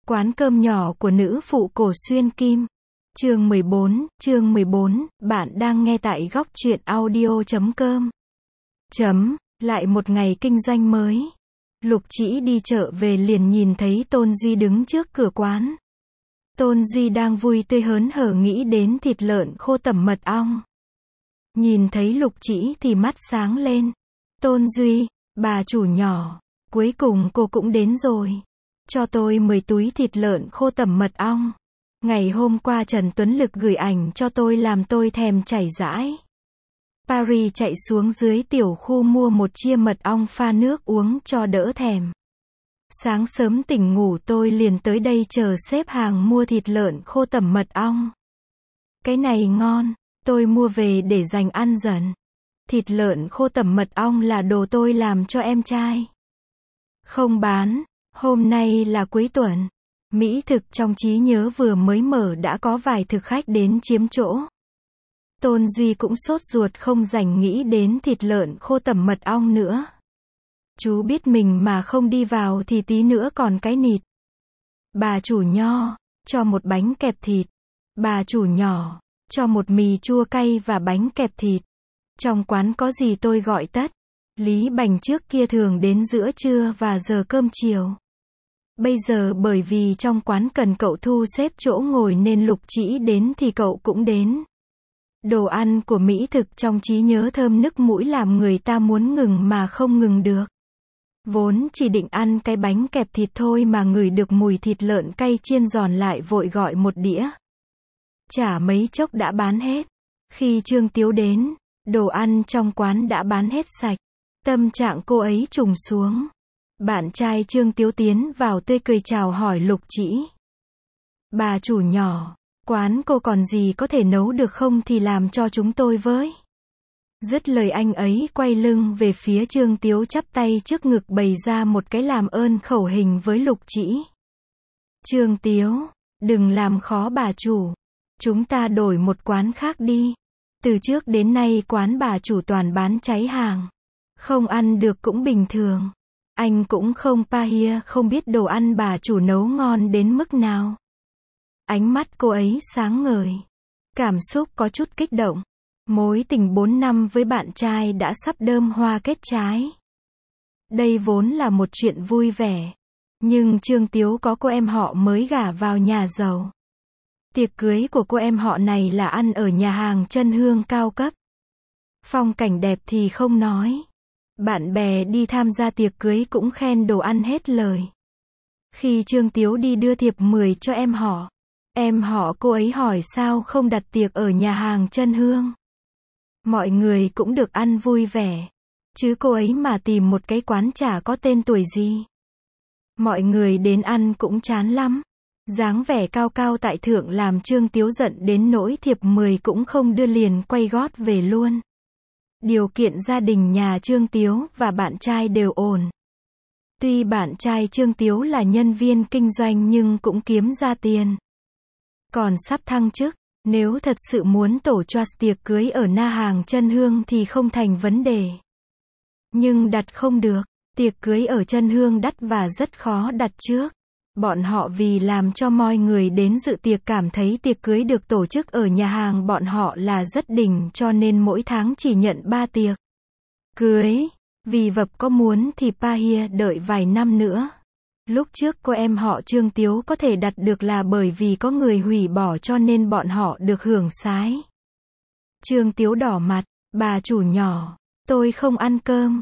Quán cơm nhỏ của nữ phụ Cổ Xuyên Kim. Chương 14, bạn đang nghe tại góc truyện audio.com. Lại một ngày kinh doanh mới. Lục Trĩ đi chợ về liền nhìn thấy Tôn Duy đứng trước cửa quán. Tôn Duy đang vui tươi hớn hở nghĩ đến thịt lợn khô tẩm mật ong. Nhìn thấy Lục Trĩ thì mắt sáng lên. Tôn Duy, bà chủ nhỏ, cuối cùng cô cũng đến rồi. Cho tôi 10 túi thịt lợn khô tẩm mật ong. Ngày hôm qua Trần Tuấn Lực gửi ảnh cho tôi làm tôi thèm chảy rãi. Paris chạy xuống dưới tiểu khu mua một chia mật ong pha nước uống cho đỡ thèm. Sáng sớm tỉnh ngủ tôi liền tới đây chờ xếp hàng mua thịt lợn khô tẩm mật ong. Cái này ngon, tôi mua về để dành ăn dần. Thịt lợn khô tẩm mật ong là đồ tôi làm cho em trai. Không bán, hôm nay là cuối tuần. Mỹ thực trong trí nhớ vừa mới mở đã có vài thực khách đến chiếm chỗ. Tôn Duy cũng sốt ruột không rảnh nghĩ đến thịt lợn khô tẩm mật ong nữa. Chú biết mình mà không đi vào thì tí nữa còn cái nịt. Bà chủ nho, cho một bánh kẹp thịt. Bà chủ nhỏ, cho một mì chua cay và bánh kẹp thịt. Trong quán có gì tôi gọi tất. Lý Bành trước kia thường đến giữa trưa và giờ cơm chiều. Bây giờ bởi vì trong quán cần cậu thu xếp chỗ ngồi nên Lục Trĩ đến thì cậu cũng đến. Đồ ăn của Mỹ thực trong trí nhớ thơm nức mũi làm người ta muốn ngừng mà không ngừng được. Vốn chỉ định ăn cái bánh kẹp thịt thôi mà ngửi được mùi thịt lợn cay chiên giòn lại vội gọi một đĩa. Chả mấy chốc đã bán hết. Khi Trương Tiếu đến, đồ ăn trong quán đã bán hết sạch. Tâm trạng cô ấy trùng xuống. Bạn trai Trương Tiếu tiến vào tươi cười chào hỏi Lục Trĩ. Bà chủ nhỏ, quán cô còn gì có thể nấu được không thì làm cho chúng tôi với. Dứt lời anh ấy quay lưng về phía Trương Tiếu chắp tay trước ngực bày ra một cái làm ơn khẩu hình với Lục Trĩ. Trương Tiếu, đừng làm khó bà chủ. Chúng ta đổi một quán khác đi. Từ trước đến nay quán bà chủ toàn bán cháy hàng. Không ăn được cũng bình thường. Anh cũng không pahia không biết đồ ăn bà chủ nấu ngon đến mức nào. Ánh mắt cô ấy sáng ngời. Cảm xúc có chút kích động. Mối tình 4 năm với bạn trai đã sắp đơm hoa kết trái. Đây vốn là một chuyện vui vẻ. Nhưng Trương Tiếu có cô em họ mới gả vào nhà giàu. Tiệc cưới của cô em họ này là ăn ở nhà hàng chân hương cao cấp. Phong cảnh đẹp thì không nói. Bạn bè đi tham gia tiệc cưới cũng khen đồ ăn hết lời. Khi Trương Tiếu đi đưa thiệp mời cho em họ cô ấy hỏi sao không đặt tiệc ở nhà hàng chân hương. Mọi người cũng được ăn vui vẻ. Chứ cô ấy mà tìm một cái quán chả có tên tuổi gì. Mọi người đến ăn cũng chán lắm. Dáng vẻ cao cao tại thượng làm Trương Tiếu giận đến nỗi thiệp mời cũng không đưa liền quay gót về luôn. Điều kiện gia đình nhà Trương Tiếu và bạn trai đều ổn. Tuy bạn trai Trương Tiếu là nhân viên kinh doanh nhưng cũng kiếm ra tiền. Còn sắp thăng chức, nếu thật sự muốn tổ cho tiệc cưới ở na hàng chân hương thì không thành vấn đề. Nhưng đặt không được, tiệc cưới ở chân hương đắt và rất khó đặt trước. Bọn họ vì làm cho mọi người đến dự tiệc cảm thấy tiệc cưới được tổ chức ở nhà hàng bọn họ là rất đỉnh cho nên mỗi tháng chỉ nhận 3 tiệc cưới. Vì vập có muốn thì pahia đợi vài năm nữa. Lúc trước cô em họ Trương Tiếu có thể đặt được là bởi vì có người hủy bỏ cho nên bọn họ được hưởng sái. Trương Tiếu đỏ mặt, bà chủ nhỏ, tôi không ăn cơm,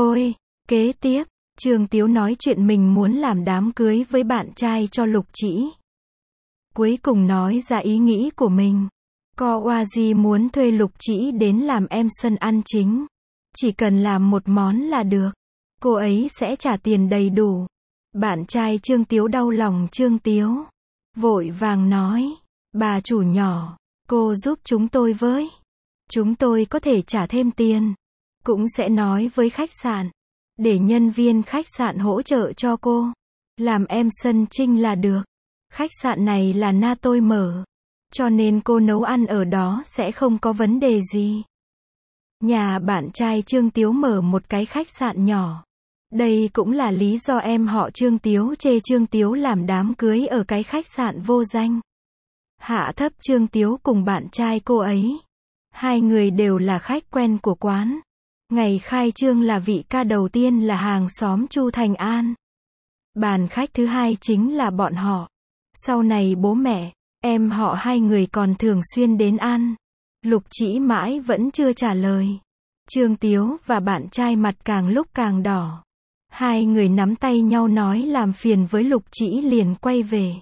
kế tiếp. Trương Tiếu nói chuyện mình muốn làm đám cưới với bạn trai cho Lục Trĩ. Cuối cùng nói ra ý nghĩ của mình. Kowaji muốn thuê Lục Trĩ đến làm em sân ăn chính. Chỉ cần làm một món là được. Cô ấy sẽ trả tiền đầy đủ. Bạn trai Trương Tiếu đau lòng Trương Tiếu. Vội vàng nói. Bà chủ nhỏ, cô giúp chúng tôi với. Chúng tôi có thể trả thêm tiền. Cũng sẽ nói với khách sạn. Để nhân viên khách sạn hỗ trợ cho cô. Làm em sân trinh là được. Khách sạn này là na tôi mở. Cho nên cô nấu ăn ở đó sẽ không có vấn đề gì. Nhà bạn trai Trương Tiếu mở một cái khách sạn nhỏ. Đây cũng là lý do em họ Trương Tiếu chê Trương Tiếu làm đám cưới ở cái khách sạn vô danh. Hạ thấp Trương Tiếu cùng bạn trai cô ấy. Hai người đều là khách quen của quán. Ngày khai trương là vị ca đầu tiên là hàng xóm Chu Thành An. Bàn khách thứ hai chính là bọn họ. Sau này bố mẹ, em họ hai người còn thường xuyên đến ăn. Lục Chỉ mãi vẫn chưa trả lời. Trương Tiếu và bạn trai mặt càng lúc càng đỏ. Hai người nắm tay nhau nói làm phiền với Lục Chỉ liền quay về.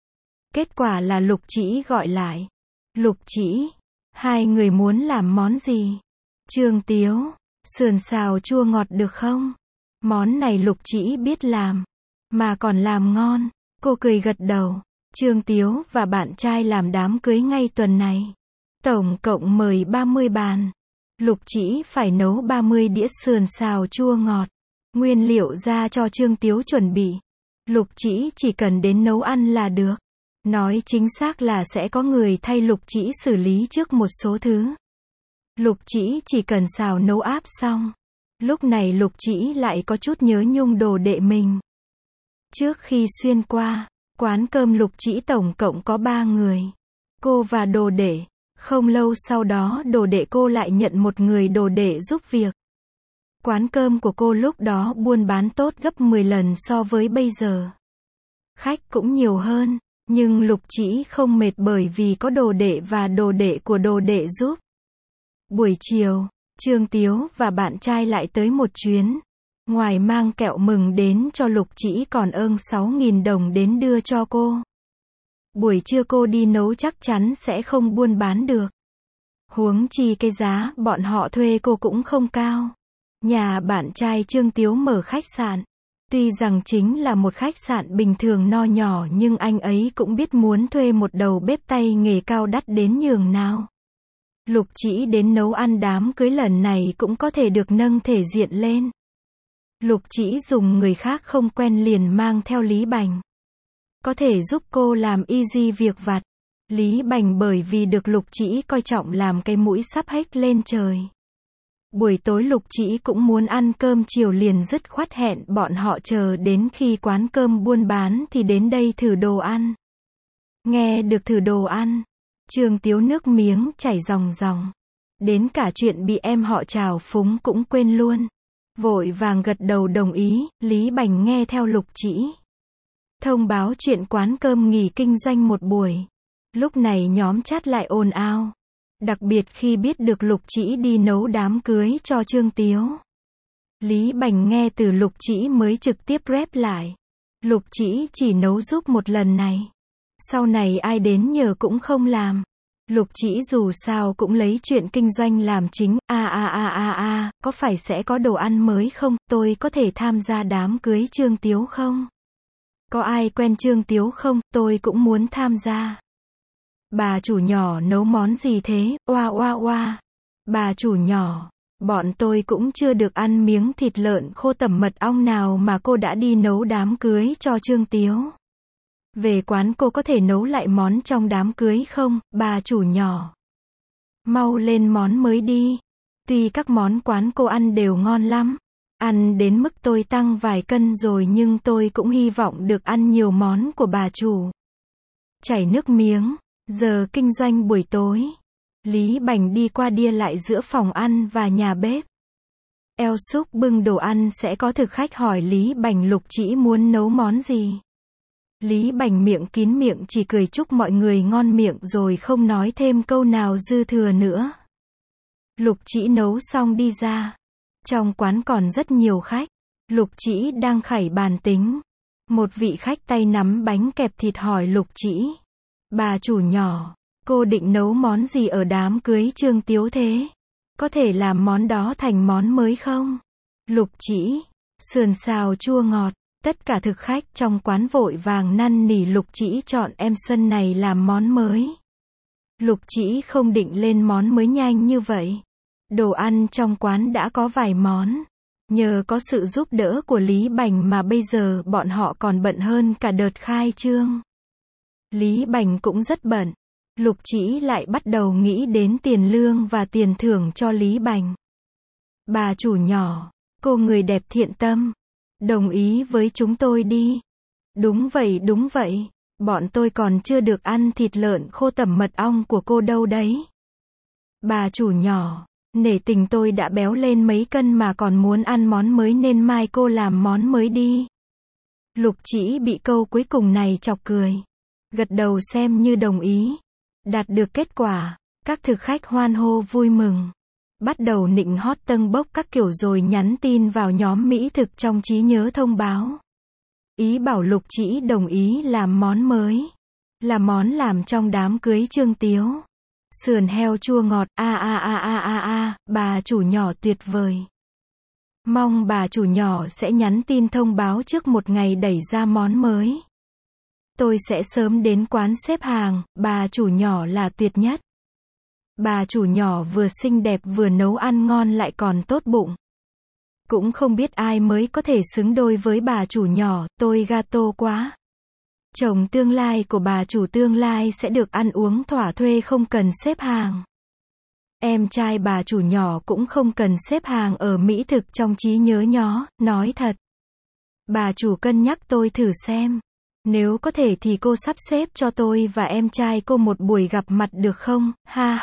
Kết quả là Lục Chỉ gọi lại. Lục Chỉ, hai người muốn làm món gì? Trương Tiếu, sườn xào chua ngọt được không? Món này Lục Chỉ biết làm, mà còn làm ngon. Cô cười gật đầu. Trương Tiếu và bạn trai làm đám cưới ngay tuần này. Tổng cộng mời 30 bàn. Lục Chỉ phải nấu 30 đĩa sườn xào chua ngọt. Nguyên liệu ra cho Trương Tiếu chuẩn bị. Lục chỉ cần đến nấu ăn là được. Nói chính xác là sẽ có người thay Lục Chỉ xử lý trước một số thứ. Lục chỉ cần xào nấu áp xong. Lúc này Lục Chỉ lại có chút nhớ nhung đồ đệ mình. Trước khi xuyên qua quán cơm Lục Chỉ tổng cộng có 3 người. Cô và đồ đệ. Không lâu sau đó đồ đệ cô lại nhận một người đồ đệ giúp việc. Quán cơm của cô lúc đó buôn bán tốt gấp 10 lần so với bây giờ. Khách cũng nhiều hơn, nhưng Lục Chỉ không mệt bởi vì có đồ đệ và đồ đệ của đồ đệ giúp. Buổi chiều, Trương Tiếu và bạn trai lại tới một chuyến. Ngoài mang kẹo mừng đến cho Lục Chỉ còn ơn 6.000 đồng đến đưa cho cô. Buổi trưa cô đi nấu chắc chắn sẽ không buôn bán được. Huống chi cái giá bọn họ thuê cô cũng không cao. Nhà bạn trai Trương Tiếu mở khách sạn. Tuy rằng chính là một khách sạn bình thường nho nhỏ nhưng anh ấy cũng biết muốn thuê một đầu bếp tay nghề cao đắt đến nhường nào. Lục Chỉ đến nấu ăn đám cưới lần này cũng có thể được nâng thể diện lên. Lục Chỉ dùng người khác không quen liền mang theo Lý Bành. Có thể giúp cô làm easy việc vặt. Lý Bành bởi vì được Lục Chỉ coi trọng làm cái mũi sắp hết lên trời. Buổi tối Lục Chỉ cũng muốn ăn cơm chiều liền dứt khoát hẹn bọn họ chờ đến khi quán cơm buôn bán thì đến đây thử đồ ăn. Nghe được thử đồ ăn, Trương Tiếu nước miếng chảy ròng ròng. Đến cả chuyện bị em họ trào phúng cũng quên luôn. Vội vàng gật đầu đồng ý, Lý Bành nghe theo Lục Chỉ. Thông báo chuyện quán cơm nghỉ kinh doanh một buổi. Lúc này nhóm chat lại ồn ào. Đặc biệt khi biết được Lục Chỉ đi nấu đám cưới cho Trương Tiếu. Lý Bành nghe từ Lục Chỉ mới trực tiếp rep lại. Lục chỉ nấu giúp một lần này. Sau này ai đến nhờ cũng không làm. Lục Chỉ dù sao cũng lấy chuyện kinh doanh làm chính. Có phải sẽ có đồ ăn mới không? Tôi có thể tham gia đám cưới Trương Tiếu không? Có ai quen Trương Tiếu không? Tôi cũng muốn tham gia. Bà chủ nhỏ nấu món gì thế? Oa. Bà chủ nhỏ, bọn tôi cũng chưa được ăn miếng thịt lợn khô tẩm mật ong nào mà cô đã đi nấu đám cưới cho Trương Tiếu. Về quán cô có thể nấu lại món trong đám cưới không? Bà chủ nhỏ, mau lên món mới đi. Tuy các món quán cô ăn đều ngon lắm. Ăn đến mức tôi tăng vài cân rồi nhưng tôi cũng hy vọng được ăn nhiều món của bà chủ. Chảy nước miếng. Giờ kinh doanh buổi tối. Lý Bành đi qua đi lại giữa phòng ăn và nhà bếp. Eo Súc bưng đồ ăn sẽ có thực khách hỏi Lý Bành Lục Chỉ muốn nấu món gì. Lý Bành miệng kín miệng chỉ cười chúc mọi người ngon miệng rồi không nói thêm câu nào dư thừa nữa. Lục Chỉ nấu xong đi ra. Trong quán còn rất nhiều khách. Lục Chỉ đang khẩy bàn tính. Một vị khách tay nắm bánh kẹp thịt hỏi Lục Chỉ. Bà chủ nhỏ, cô định nấu món gì ở đám cưới Trương Tiếu thế? Có thể làm món đó thành món mới không? Lục Chỉ, sườn xào chua ngọt. Tất cả thực khách trong quán vội vàng năn nỉ Lục Chỉ chọn em sân này làm món mới. Lục Chỉ không định lên món mới nhanh như vậy. Đồ ăn trong quán đã có vài món. Nhờ có sự giúp đỡ của Lý Bành mà bây giờ bọn họ còn bận hơn cả đợt khai trương. Lý Bành cũng rất bận. Lục Chỉ lại bắt đầu nghĩ đến tiền lương và tiền thưởng cho Lý Bành. Bà chủ nhỏ, cô người đẹp thiện tâm. Đồng ý với chúng tôi đi. Đúng vậy. Bọn tôi còn chưa được ăn thịt lợn khô tẩm mật ong của cô đâu đấy. Bà chủ nhỏ, nể tình tôi đã béo lên mấy cân mà còn muốn ăn món mới nên mai cô làm món mới đi. Lục Chỉ bị câu cuối cùng này chọc cười. Gật đầu xem như đồng ý. Đạt được kết quả, các thực khách hoan hô vui mừng. Bắt đầu nịnh hót tâng bốc các kiểu rồi nhắn tin vào nhóm mỹ thực trong trí nhớ thông báo. Ý bảo Lục Chỉ đồng ý làm món mới. Là món làm trong đám cưới Trương Tiếu. Sườn heo chua ngọt, bà chủ nhỏ tuyệt vời. Mong bà chủ nhỏ sẽ nhắn tin thông báo trước một ngày đẩy ra món mới. Tôi sẽ sớm đến quán xếp hàng, bà chủ nhỏ là tuyệt nhất. Bà chủ nhỏ vừa xinh đẹp vừa nấu ăn ngon lại còn tốt bụng. Cũng không biết ai mới có thể xứng đôi với bà chủ nhỏ, tôi gato quá. Chồng tương lai của bà chủ tương lai sẽ được ăn uống thỏa thuê không cần xếp hàng. Em trai bà chủ nhỏ cũng không cần xếp hàng ở mỹ thực trong trí nhớ nhó, nói thật. Bà chủ cân nhắc tôi thử xem. Nếu có thể thì cô sắp xếp cho tôi và em trai cô một buổi gặp mặt được không?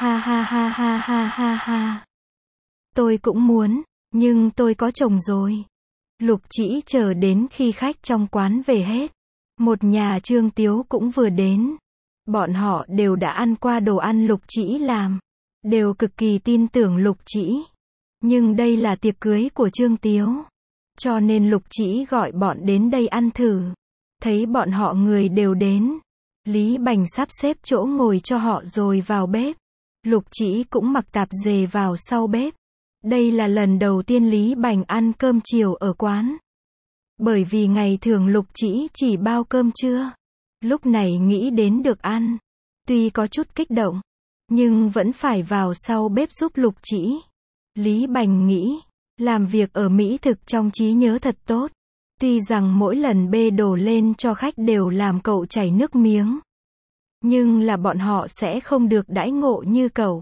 Ha. Tôi cũng muốn, nhưng tôi có chồng rồi. Lục Chỉ chờ đến khi khách trong quán về hết. Một nhà Trương Tiếu cũng vừa đến. Bọn họ đều đã ăn qua đồ ăn Lục Chỉ làm. Đều cực kỳ tin tưởng Lục Chỉ. Nhưng đây là tiệc cưới của Trương Tiếu. Cho nên Lục Chỉ gọi bọn đến đây ăn thử. Thấy bọn họ người đều đến. Lý Bành sắp xếp chỗ ngồi cho họ rồi vào bếp. Lục Chỉ cũng mặc tạp dề vào sau bếp. Đây là lần đầu tiên Lý Bành ăn cơm chiều ở quán. Bởi vì ngày thường Lục chỉ bao cơm trưa. Lúc này nghĩ đến được ăn. Tuy có chút kích động, nhưng vẫn phải vào sau bếp giúp Lục Chỉ. Lý Bành nghĩ, làm việc ở mỹ thực trong trí nhớ thật tốt. Tuy rằng mỗi lần bê đồ lên cho khách đều làm cậu chảy nước miếng. Nhưng là bọn họ sẽ không được đãi ngộ như cậu.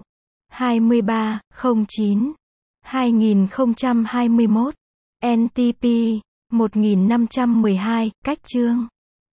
23/09/2021 NTP 1512, cách chương